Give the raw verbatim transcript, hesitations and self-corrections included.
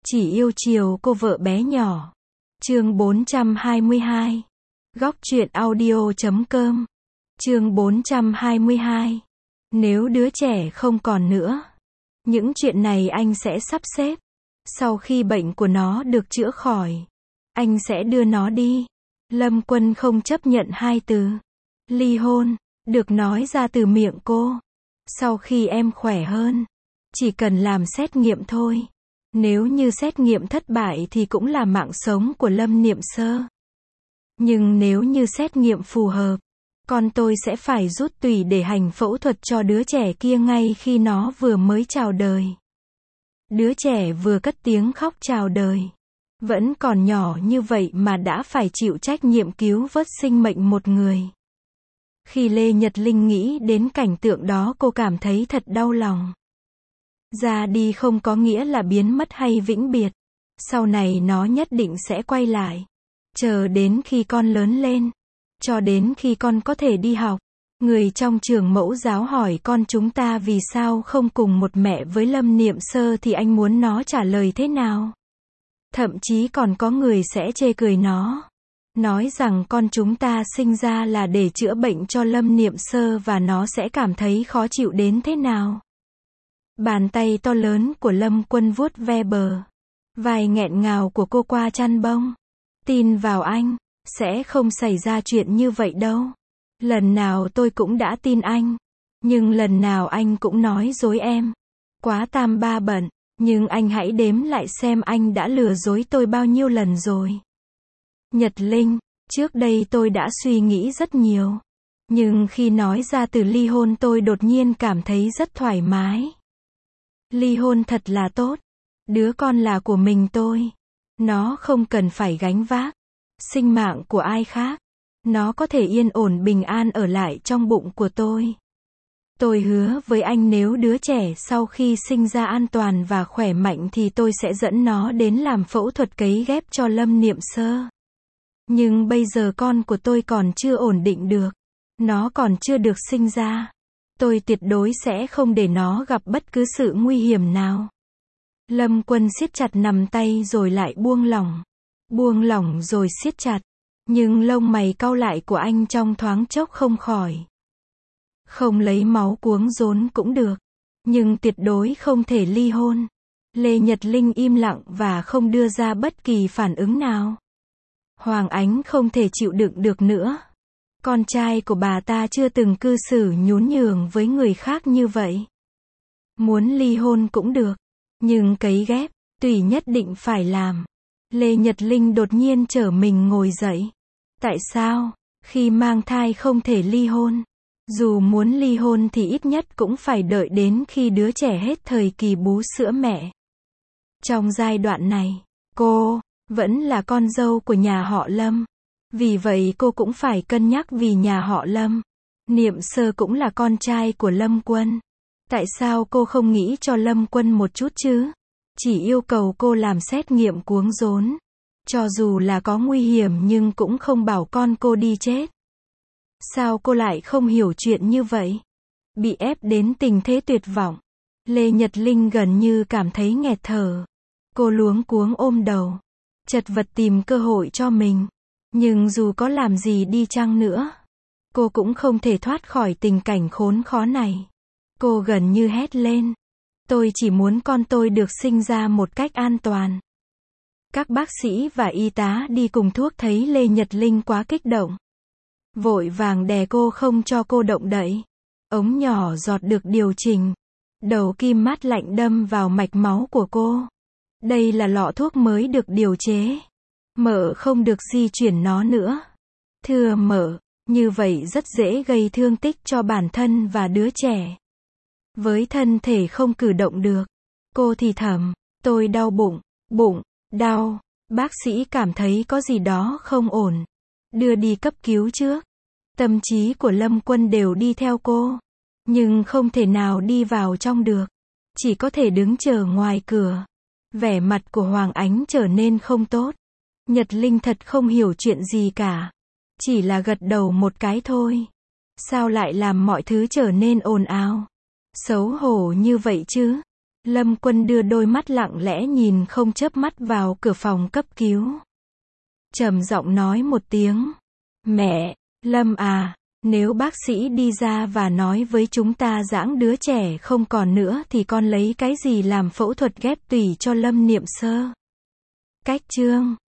Chỉ yêu chiều cô vợ bé nhỏ. Chương bốn trăm hai mươi hai. Góc truyện audio chấm com. Chương bốn trăm hai mươi hai. Nếu đứa trẻ không còn nữa, những chuyện này anh sẽ sắp xếp. Sau khi bệnh của nó được chữa khỏi, anh sẽ đưa nó đi. Lâm Quân không chấp nhận hai từ ly hôn được nói ra từ miệng cô. Sau khi em khỏe hơn, chỉ cần làm xét nghiệm thôi. Nếu như xét nghiệm thất bại thì cũng là mạng sống của Lâm Niệm Sơ. Nhưng nếu như xét nghiệm phù hợp, con tôi sẽ phải rút tủy để hành phẫu thuật cho đứa trẻ kia ngay khi nó vừa mới chào đời. Đứa trẻ vừa cất tiếng khóc chào đời. Vẫn còn nhỏ như vậy mà đã phải chịu trách nhiệm cứu vớt sinh mệnh một người. Khi Lê Nhật Linh nghĩ đến cảnh tượng đó, cô cảm thấy thật đau lòng. Ra đi không có nghĩa là biến mất hay vĩnh biệt. Sau này nó nhất định sẽ quay lại. Chờ đến khi con lớn lên, cho đến khi con có thể đi học. Người trong trường mẫu giáo hỏi con chúng ta vì sao không cùng một mẹ với Lâm Niệm Sơ thì anh muốn nó trả lời thế nào? Thậm chí còn có người sẽ chê cười nó. Nói rằng con chúng ta sinh ra là để chữa bệnh cho Lâm Niệm Sơ và nó sẽ cảm thấy khó chịu đến thế nào. Bàn tay to lớn của Lâm Quân vuốt ve bờ vai nghẹn ngào của cô qua chăn bông. Tin vào anh, sẽ không xảy ra chuyện như vậy đâu. Lần nào tôi cũng đã tin anh, nhưng lần nào anh cũng nói dối em. Quá tam ba bận, nhưng anh hãy đếm lại xem anh đã lừa dối tôi bao nhiêu lần rồi. Nhật Linh, trước đây tôi đã suy nghĩ rất nhiều. Nhưng khi nói ra từ ly hôn tôi đột nhiên cảm thấy rất thoải mái. Ly hôn thật là tốt. Đứa con là của mình tôi. Nó không cần phải gánh vác sinh mạng của ai khác. Nó có thể yên ổn bình an ở lại trong bụng của tôi. Tôi hứa với anh nếu đứa trẻ sau khi sinh ra an toàn và khỏe mạnh thì tôi sẽ dẫn nó đến làm phẫu thuật cấy ghép cho Lâm Niệm Sơ. Nhưng bây giờ con của tôi còn chưa ổn định được. Nó còn chưa được sinh ra. Tôi tuyệt đối sẽ không để nó gặp bất cứ sự nguy hiểm nào. Lâm Quân siết chặt nắm tay rồi lại buông lỏng. Buông lỏng rồi siết chặt. Nhưng lông mày cau lại của anh trong thoáng chốc không khỏi. Không lấy máu cuống rốn cũng được. Nhưng tuyệt đối không thể ly hôn. Lê Nhật Linh im lặng và không đưa ra bất kỳ phản ứng nào. Hoàng Ánh không thể chịu đựng được nữa. Con trai của bà ta chưa từng cư xử nhún nhường với người khác như vậy. Muốn ly hôn cũng được. Nhưng cấy ghép, tùy nhất định phải làm. Lê Nhật Linh đột nhiên trở mình ngồi dậy. Tại sao, khi mang thai không thể ly hôn? Dù muốn ly hôn thì ít nhất cũng phải đợi đến khi đứa trẻ hết thời kỳ bú sữa mẹ. Trong giai đoạn này, cô vẫn là con dâu của nhà họ Lâm. Vì vậy cô cũng phải cân nhắc vì nhà họ Lâm. Niệm Sơ cũng là con trai của Lâm Quân. Tại sao cô không nghĩ cho Lâm Quân một chút chứ? Chỉ yêu cầu cô làm xét nghiệm cuống rốn. Cho dù là có nguy hiểm nhưng cũng không bảo con cô đi chết. Sao cô lại không hiểu chuyện như vậy? Bị ép đến tình thế tuyệt vọng. Lê Nhật Linh gần như cảm thấy nghẹt thở. Cô luống cuống ôm đầu. Chật vật tìm cơ hội cho mình. Nhưng dù có làm gì đi chăng nữa, cô cũng không thể thoát khỏi tình cảnh khốn khó này. Cô gần như hét lên. Tôi chỉ muốn con tôi được sinh ra một cách an toàn. Các bác sĩ và y tá đi cùng thuốc thấy Lê Nhật Linh quá kích động. Vội vàng đè cô không cho cô động đậy. Ống nhỏ giọt được điều chỉnh. Đầu kim mát lạnh đâm vào mạch máu của cô. Đây là lọ thuốc mới được điều chế. Mợ không được di chuyển nó nữa. Thưa mợ, như vậy rất dễ gây thương tích cho bản thân và đứa trẻ. Với thân thể không cử động được. Cô thì thầm, tôi đau bụng, bụng, đau. Bác sĩ cảm thấy có gì đó không ổn. Đưa đi cấp cứu trước. Tâm trí của Lâm Quân đều đi theo cô. Nhưng không thể nào đi vào trong được. Chỉ có thể đứng chờ ngoài cửa. Vẻ mặt của Hoàng Ánh trở nên không tốt. Nhật Linh thật không hiểu chuyện gì cả. Chỉ là gật đầu một cái thôi. Sao lại làm mọi thứ trở nên ồn ào? Xấu hổ như vậy chứ? Lâm Quân đưa đôi mắt lặng lẽ nhìn không chớp mắt vào cửa phòng cấp cứu. Trầm giọng nói một tiếng. Mẹ, Lâm à, nếu bác sĩ đi ra và nói với chúng ta giãng đứa trẻ không còn nữa thì con lấy cái gì làm phẫu thuật ghép tủy cho Lâm Niệm Sơ? Cách chương